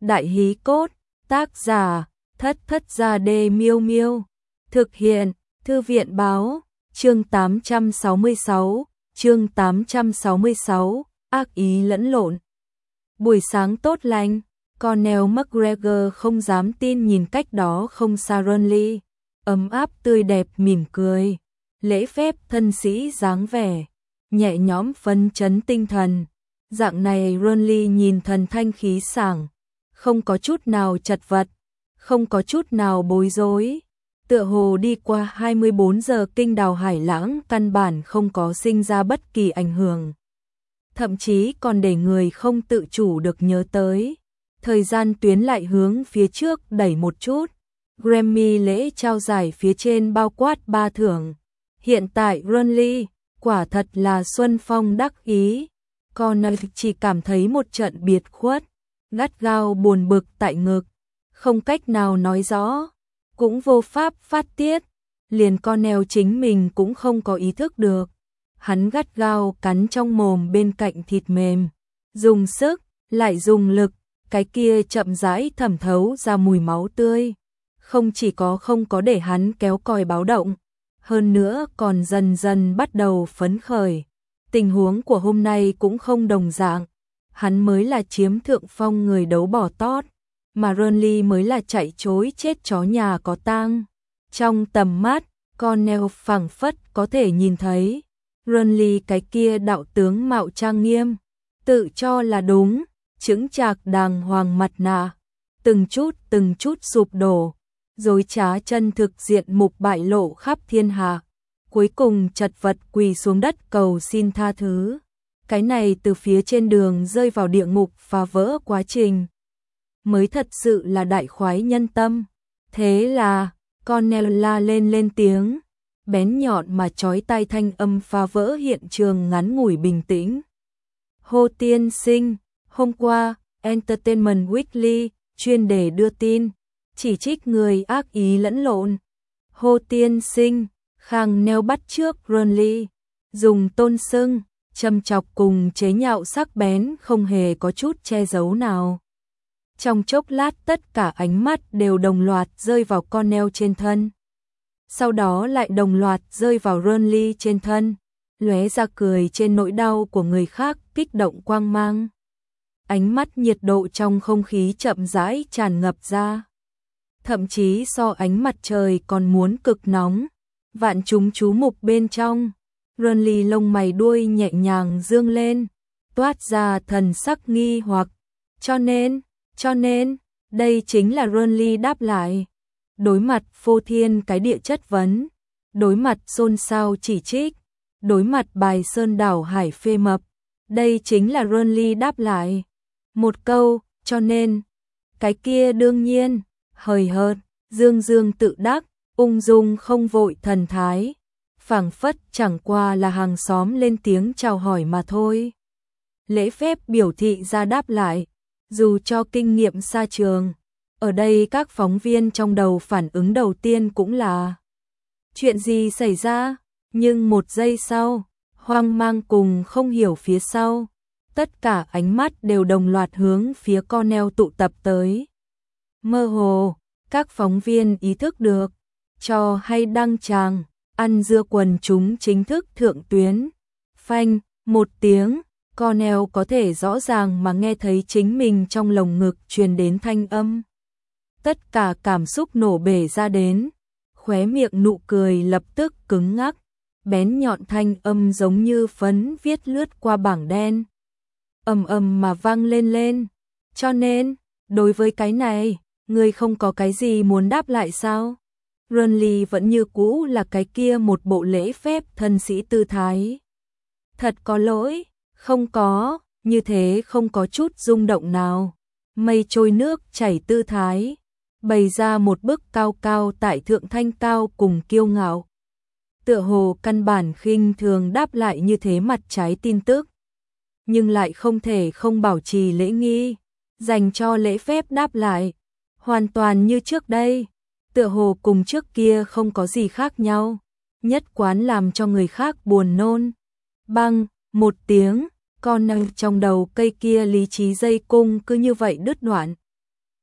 Đại hí cốt, tác giả, Thất Thất Gia Đê Miêu Miêu. Thực hiện, Thư viện báo, chương 866, chương 866, ác ý lẫn lộn. Buổi sáng tốt lành, Conor McGregor không dám tin nhìn cách đó không xa Ronley, ấm áp tươi đẹp mỉm cười, lễ phép thân sĩ dáng vẻ, nhẹ nhõm phấn chấn tinh thần. Dạng này Ronley nhìn thần thanh khí sảng, không có chút nào chật vật, không có chút nào bối rối. Tựa hồ đi qua 24 giờ kinh đào hải lãng căn bản không có sinh ra bất kỳ ảnh hưởng. Thậm chí còn để người không tự chủ được nhớ tới. Thời gian tuyến lại hướng phía trước đẩy một chút. Grammy lễ trao giải phía trên bao quát 3 thưởng. Hiện tại Ronley, quả thật là xuân phong đắc ý. Conor chỉ cảm thấy một trận biệt khuất, gắt gao buồn bực tại ngực, không cách nào nói rõ, cũng vô pháp phát tiết, liền Conor chính mình cũng không có ý thức được. Hắn gắt gao cắn trong mồm bên cạnh thịt mềm, dùng sức, lại dùng lực, cái kia chậm rãi thẩm thấu ra mùi máu tươi. Không chỉ có không có để hắn kéo còi báo động, hơn nữa còn dần dần bắt đầu phấn khởi. Tình huống của hôm nay cũng không đồng dạng, hắn mới là chiếm thượng phong người đấu bỏ tót, mà Ronley mới là chạy trối chết chó nhà có tang. Trong tầm mắt, Conor phảng phất có thể nhìn thấy Ronley cái kia đạo tướng mạo trang nghiêm, tự cho là đúng, chững chạc đàng hoàng mặt nạ, từng chút sụp đổ, dối trá chân thực diện mục bại lộ khắp thiên hạ, cuối cùng chật vật quỳ xuống đất cầu xin tha thứ. Cái này từ phía trên đường rơi vào địa ngục phá vỡ quá trình, mới thật sự là đại khoái nhân tâm. Thế là, Conor la lên tiếng, bén nhọn mà chói tai thanh âm phá vỡ hiện trường ngắn ngủi bình tĩnh. Hồ tiên sinh, hôm qua, Entertainment Weekly, chuyên đề đưa tin, chỉ trích người ác ý lẫn lộn. Hồ tiên sinh, khang neo bắt trước Ronley, dùng tôn xưng, châm chọc cùng chế nhạo sắc bén không hề có chút che giấu nào. Trong chốc lát tất cả ánh mắt đều đồng loạt rơi vào Conor trên thân. Sau đó lại đồng loạt rơi vào Ronley trên thân, lóe ra cười trên nỗi đau của người khác kích động quang mang. Ánh mắt nhiệt độ trong không khí chậm rãi tràn ngập ra. Thậm chí so ánh mặt trời còn muốn cực nóng. Vạn chúng chú mục bên trong, Ronley lông mày đuôi nhẹ nhàng dương lên, toát ra thần sắc nghi hoặc. Cho nên, đây chính là Ronley đáp lại. Đối mặt phô thiên cái địa chất vấn, đối mặt xôn xao chỉ trích, đối mặt bài sơn đảo hải phê mập, đây chính là Ronley đáp lại. Một câu, cho nên, cái kia đương nhiên, hời hợt, dương tự đắc, ung dung không vội thần thái, phảng phất chẳng qua là hàng xóm lên tiếng chào hỏi mà thôi. Lễ phép biểu thị ra đáp lại, dù cho kinh nghiệm xa trường, ở đây các phóng viên trong đầu phản ứng đầu tiên cũng là chuyện gì xảy ra, nhưng một giây sau, hoang mang cùng không hiểu phía sau, tất cả ánh mắt đều đồng loạt hướng phía Conor tụ tập tới. Mơ hồ, các phóng viên ý thức được, cho hay đăng tràng, ăn dưa quần chúng chính thức thượng tuyến. Phanh, một tiếng, Conor có thể rõ ràng mà nghe thấy chính mình trong lồng ngực truyền đến thanh âm. Tất cả cảm xúc nổ bể ra đến, khóe miệng nụ cười lập tức cứng ngắc, bén nhọn thanh âm giống như phấn viết lướt qua bảng đen. Ầm mà vang lên. Cho nên, đối với cái này, ngươi không có cái gì muốn đáp lại sao? Ronley vẫn như cũ là cái kia một bộ lễ phép thân sĩ tư thái. Thật có lỗi, không có, như thế không có chút rung động nào. Mây trôi nước chảy tư thái, bày ra một bức cao cao tại thượng thanh cao cùng kiêu ngạo. Tựa hồ căn bản khinh thường đáp lại như thế mặt trái tin tức, nhưng lại không thể không bảo trì lễ nghi, dành cho lễ phép đáp lại, hoàn toàn như trước đây. Tựa hồ cùng trước kia không có gì khác nhau, nhất quán làm cho người khác buồn nôn. Băng, một tiếng, Conor trong đầu cây kia lý trí dây cung cứ như vậy đứt đoạn.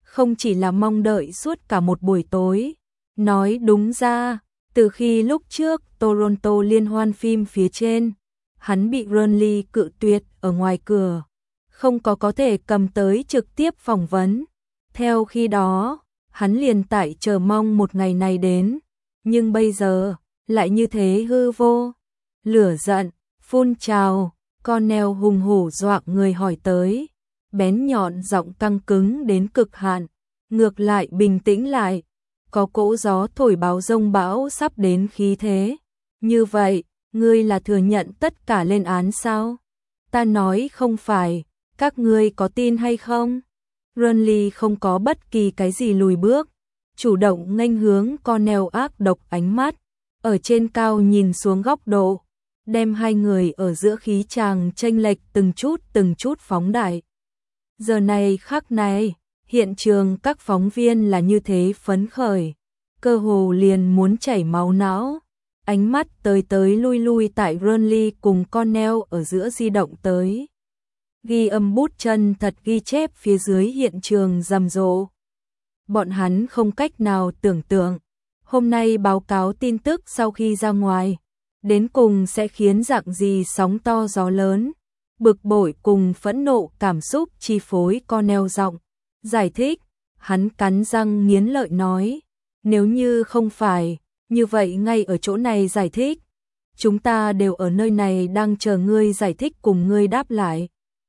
không chỉ là mong đợi suốt cả một buổi tối. Nói đúng ra, từ khi lúc trước Toronto liên hoan phim phía trên, hắn bị Renly cự tuyệt ở ngoài cửa, không có thể cầm tới trực tiếp phỏng vấn. Theo khi đó, hắn liền tại chờ mong một ngày này đến, nhưng bây giờ lại như thế hư vô. Lửa giận phun trào, Cornell hùng hổ doạng người hỏi tới, bén nhọn giọng căng cứng đến cực hạn, ngược lại bình tĩnh lại, có cỗ gió thổi báo rông bão sắp đến khí thế. Như vậy, ngươi là thừa nhận tất cả lên án sao? Ta nói không phải, các ngươi có tin hay không? Renly không có bất kỳ cái gì lùi bước, chủ động nghênh hướng Cornell ác độc ánh mắt, ở trên cao nhìn xuống góc độ, đem hai người ở giữa khí chàng chênh lệch từng chút phóng đại. Giờ này khắc này, hiện trường các phóng viên là như thế phấn khởi, cơ hồ liền muốn chảy máu não. Ánh mắt tới lui tại Renly cùng Cornell ở giữa di động tới. Ghi âm bút chân thật ghi chép phía dưới hiện trường rầm rộ. Bọn hắn không cách nào tưởng tượng, hôm nay báo cáo tin tức sau khi ra ngoài, đến cùng sẽ khiến dạng gì sóng to gió lớn. Bực bội cùng phẫn nộ cảm xúc chi phối Cornell giọng. Giải thích, hắn cắn răng nghiến lợi nói, nếu như không phải, như vậy ngay ở chỗ này giải thích. Chúng ta đều ở nơi này đang chờ ngươi giải thích cùng ngươi đáp lại.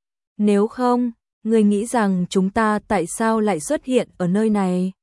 Nếu không, ngươi nghĩ rằng chúng ta tại sao lại xuất hiện ở nơi này?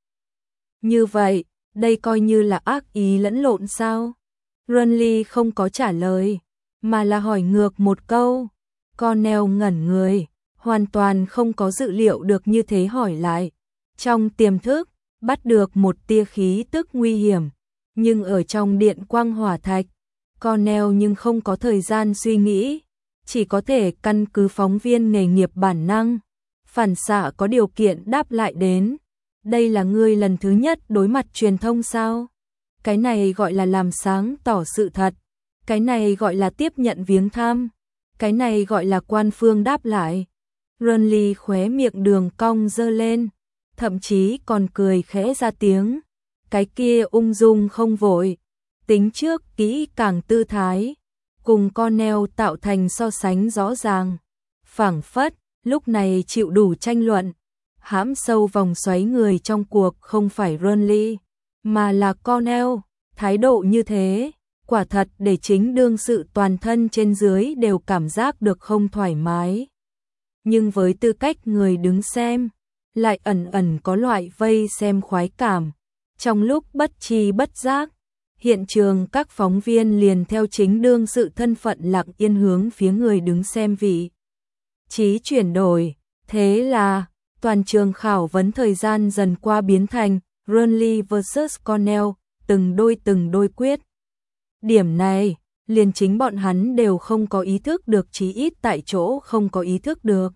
Như vậy, đây coi như là ác ý lẫn lộn sao? Renly không có trả lời, mà là hỏi ngược một câu. Cornell ngẩn người, hoàn toàn không có dự liệu được như thế hỏi lại. Trong tiềm thức, bắt được một tia khí tức nguy hiểm, nhưng ở trong điện quang hỏa thạch, Cornell nhưng không có thời gian suy nghĩ, chỉ có thể căn cứ phóng viên nghề nghiệp bản năng, phản xạ có điều kiện đáp lại đến. Đây là ngươi lần thứ nhất đối mặt truyền thông sao? Cái này gọi là làm sáng tỏ sự thật, cái này gọi là tiếp nhận viếng thăm, cái này gọi là quan phương đáp lại. Renly khóe miệng đường cong dơ lên, thậm chí còn cười khẽ ra tiếng. Cái kia ung dung không vội, tính trước kỹ càng tư thái, cùng Cornell tạo thành so sánh rõ ràng. Phảng phất, lúc này chịu đủ tranh luận, hãm sâu vòng xoáy người trong cuộc không phải Renly, mà là Cornell. Thái độ như thế, quả thật để chính đương sự toàn thân trên dưới đều cảm giác được không thoải mái. Nhưng với tư cách người đứng xem, lại ẩn ẩn có loại vây xem khoái cảm. Trong lúc bất tri bất giác, hiện trường các phóng viên liền theo chính đương sự thân phận lặng yên hướng phía người đứng xem vị trí chuyển đổi. Thế là, toàn trường khảo vấn thời gian dần qua biến thành Renly vs Cornell, từng đôi quyết. Điểm này, liền chính bọn hắn đều không có ý thức được, chí ít tại chỗ không có ý thức được.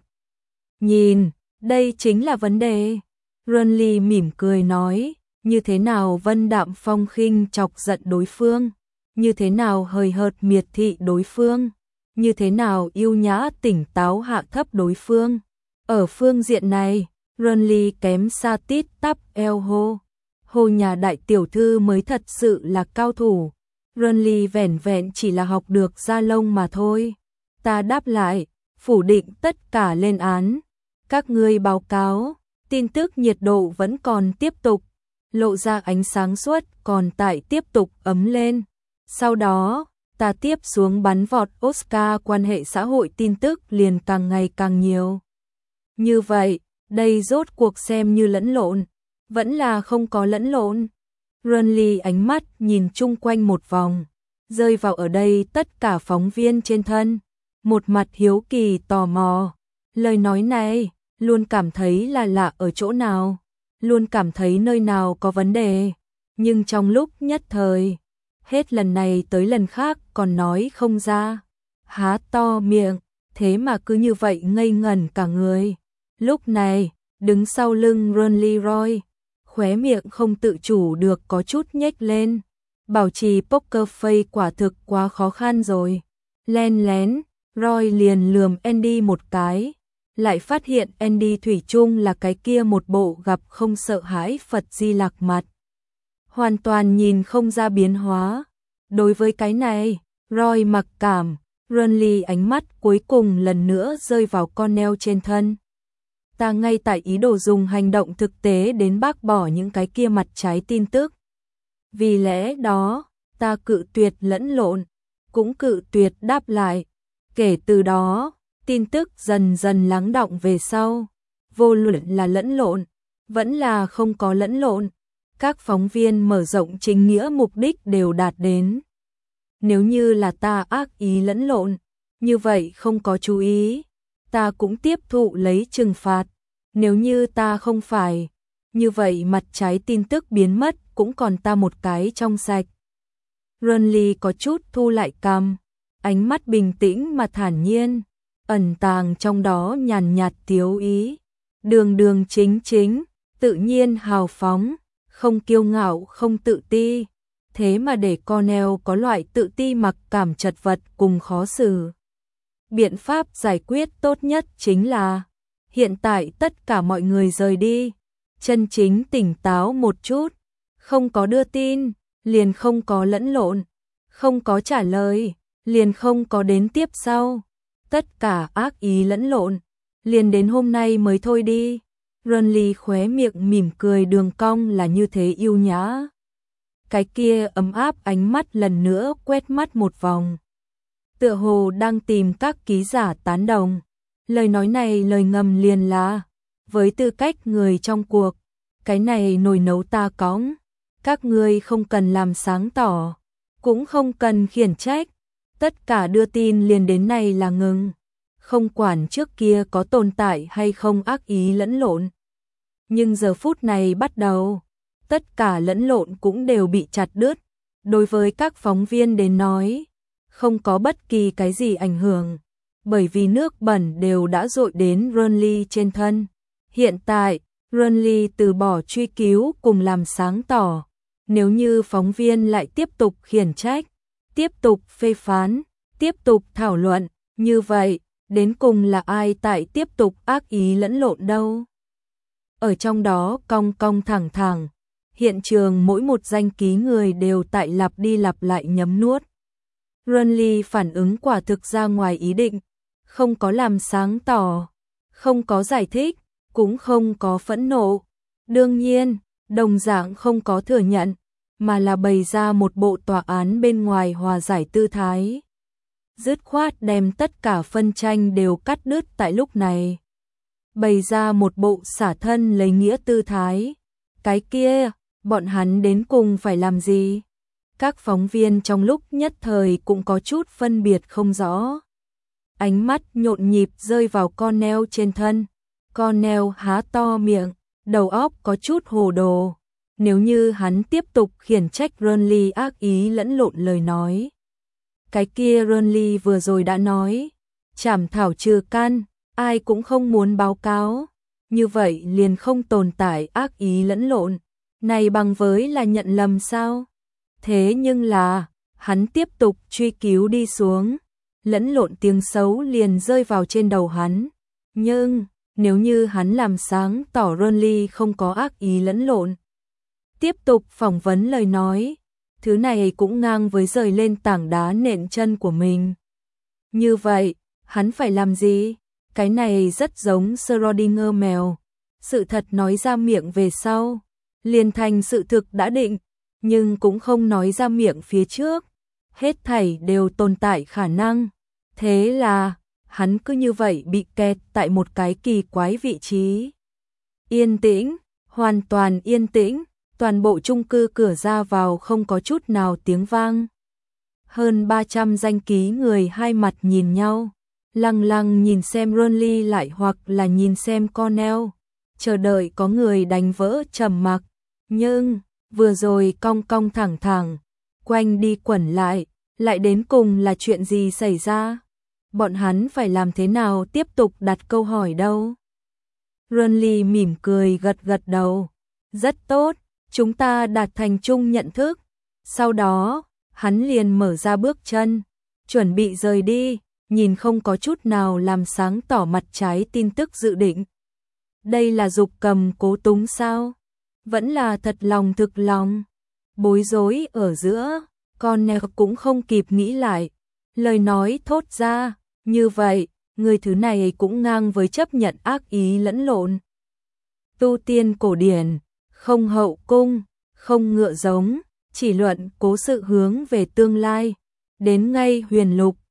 Nhìn, đây chính là vấn đề. Renly mỉm cười nói, như thế nào vân đạm phong khinh chọc giận đối phương, như thế nào hời hợt miệt thị đối phương, như thế nào yêu nhã tỉnh táo hạ thấp đối phương. Ở phương diện này, Renly kém xa tít tắp eo hô. Hồ nhà đại tiểu thư mới thật sự là cao thủ. Renly vẻn vẹn chỉ là học được da lông mà thôi. Ta đáp lại, phủ định tất cả lên án. Các ngươi báo cáo, tin tức nhiệt độ vẫn còn tiếp tục, lộ ra ánh sáng suốt còn tại tiếp tục ấm lên. Sau đó, ta tiếp xuống bắn vọt Oscar, quan hệ xã hội tin tức liền càng ngày càng nhiều. Như vậy, đây rốt cuộc xem như lẫn lộn, vẫn là không có lẫn lộn. Renly ánh mắt nhìn chung quanh một vòng, rơi vào ở đây tất cả phóng viên trên thân, một mặt hiếu kỳ tò mò. Lời nói này, luôn cảm thấy là lạ ở chỗ nào, luôn cảm thấy nơi nào có vấn đề, nhưng trong lúc nhất thời, hết lần này tới lần khác còn nói không ra. Há to miệng, thế mà cứ như vậy ngây ngẩn cả người. Lúc này, đứng sau lưng Renly Roy, khóe miệng không tự chủ được có chút nhếch lên. Bảo trì poker face quả thực quá khó khăn rồi. Len lén, Roy liền lườm Andy một cái. lại phát hiện Andy thủy chung là cái kia một bộ gặp không sợ hãi Phật Di Lặc mặt. Hoàn toàn nhìn không ra biến hóa. Đối với cái này, Roy mặc cảm, Renly ánh mắt cuối cùng lần nữa rơi vào Cornell trên thân. Ta ngay tại ý đồ dùng hành động thực tế đến bác bỏ những cái kia mặt trái tin tức. Vì lẽ đó, ta cự tuyệt lẫn lộn, cũng cự tuyệt đáp lại. Kể từ đó, tin tức dần dần lắng đọng về sau. Vô luận là lẫn lộn, vẫn là không có lẫn lộn. Các phóng viên mở rộng chính nghĩa mục đích đều đạt đến. Nếu như là ta ác ý lẫn lộn, như vậy không có chú ý, ta cũng tiếp thụ lấy trừng phạt. Nếu như ta không phải, như vậy mặt trái tin tức biến mất cũng còn ta một cái trong sạch. Renly có chút thu lại cằm, ánh mắt bình tĩnh mà thản nhiên, ẩn tàng trong đó nhàn nhạt tiếu ý. Đường đường chính chính, tự nhiên hào phóng, không kiêu ngạo không tự ti. Thế mà để Cornell có loại tự ti mặc cảm chật vật cùng khó xử. Biện pháp giải quyết tốt nhất chính là hiện tại tất cả mọi người rời đi, chân chính tỉnh táo một chút, không có đưa tin, liền không có lẫn lộn, không có trả lời, liền không có đến tiếp sau. Tất cả ác ý lẫn lộn, liền đến hôm nay mới thôi đi. Renly khóe miệng mỉm cười đường cong là như thế yêu nhã. Cái kia ấm áp ánh mắt lần nữa quét mắt một vòng. Tựa hồ đang tìm các ký giả tán đồng. Lời nói này lời ngầm liền là, với tư cách người trong cuộc, cái này nồi nấu ta cõng, các ngươi không cần làm sáng tỏ, cũng không cần khiển trách, tất cả đưa tin liền đến này là ngừng, không quản trước kia có tồn tại hay không ác ý lẫn lộn. Nhưng giờ phút này bắt đầu, tất cả lẫn lộn cũng đều bị chặt đứt, đối với các phóng viên đến nói, không có bất kỳ cái gì ảnh hưởng. Bởi vì nước bẩn đều đã dội đến Renly trên thân. Hiện tại, Renly từ bỏ truy cứu cùng làm sáng tỏ. Nếu như phóng viên lại tiếp tục khiển trách, tiếp tục phê phán, tiếp tục thảo luận, như vậy, đến cùng là ai tại tiếp tục ác ý lẫn lộn đâu? Ở trong đó cong cong thẳng thẳng, hiện trường mỗi một danh ký người đều tại lặp đi lặp lại nhấm nuốt. Renly phản ứng quả thực ra ngoài ý định. Không có làm sáng tỏ, không có giải thích, cũng không có phẫn nộ. Đương nhiên, đồng dạng không có thừa nhận, mà là bày ra một bộ tòa án bên ngoài hòa giải tư thái. Dứt khoát đem tất cả phân tranh đều cắt đứt tại lúc này. Bày ra một bộ xả thân lấy nghĩa tư thái. Cái kia, bọn hắn đến cùng phải làm gì? Các phóng viên trong lúc nhất thời cũng có chút phân biệt không rõ. Ánh mắt nhộn nhịp rơi vào Cornell trên thân. Cornell há to miệng, đầu óc có chút hồ đồ. Nếu như hắn tiếp tục khiển trách Renly ác ý lẫn lộn lời nói. Cái kia Renly vừa rồi đã nói, trảm thảo trừ căn, ai cũng không muốn báo cáo. Như vậy liền không tồn tại ác ý lẫn lộn. Này bằng với là nhận lầm sao? Thế nhưng là, hắn tiếp tục truy cứu đi xuống. Lẫn lộn tiếng xấu liền rơi vào trên đầu hắn. Nhưng, nếu như hắn làm sáng tỏ Renly không có ác ý lẫn lộn, tiếp tục phỏng vấn lời nói, thứ này cũng ngang với rời lên tảng đá nện chân của mình. Như vậy, hắn phải làm gì? Cái này rất giống Schrödinger mèo. Sự thật nói ra miệng về sau, liền thành sự thực đã định, nhưng cũng không nói ra miệng phía trước. Hết thảy đều tồn tại khả năng. Thế là, hắn cứ như vậy bị kẹt tại một cái kỳ quái vị trí. Yên tĩnh, hoàn toàn yên tĩnh, toàn bộ chung cư cửa ra vào không có chút nào tiếng vang. Hơn 300 danh ký người hai mặt nhìn nhau, lăng lăng nhìn xem Renly lại hoặc là nhìn xem Cornell, chờ đợi có người đánh vỡ trầm mặc. Nhưng, vừa rồi cong cong thẳng thẳng, quanh đi quẩn lại đến cùng là chuyện gì xảy ra? Bọn hắn phải làm thế nào tiếp tục đặt câu hỏi đâu? Renly mỉm cười gật gật đầu. Rất tốt, chúng ta đạt thành chung nhận thức. Sau đó, hắn liền mở ra bước chân, chuẩn bị rời đi, nhìn không có chút nào làm sáng tỏ mặt trái tin tức dự định. Đây là Dục Cầm cố túng sao? Vẫn là thật lòng thực lòng? Bối rối ở giữa, con nè cũng không kịp nghĩ lại. Lời nói thốt ra, như vậy, người thứ này cũng ngang với chấp nhận ác ý lẫn lộn. Tu tiên cổ điển, không hậu cung, không ngựa giống, chỉ luận cố sự hướng về tương lai. Đến ngay huyền lục,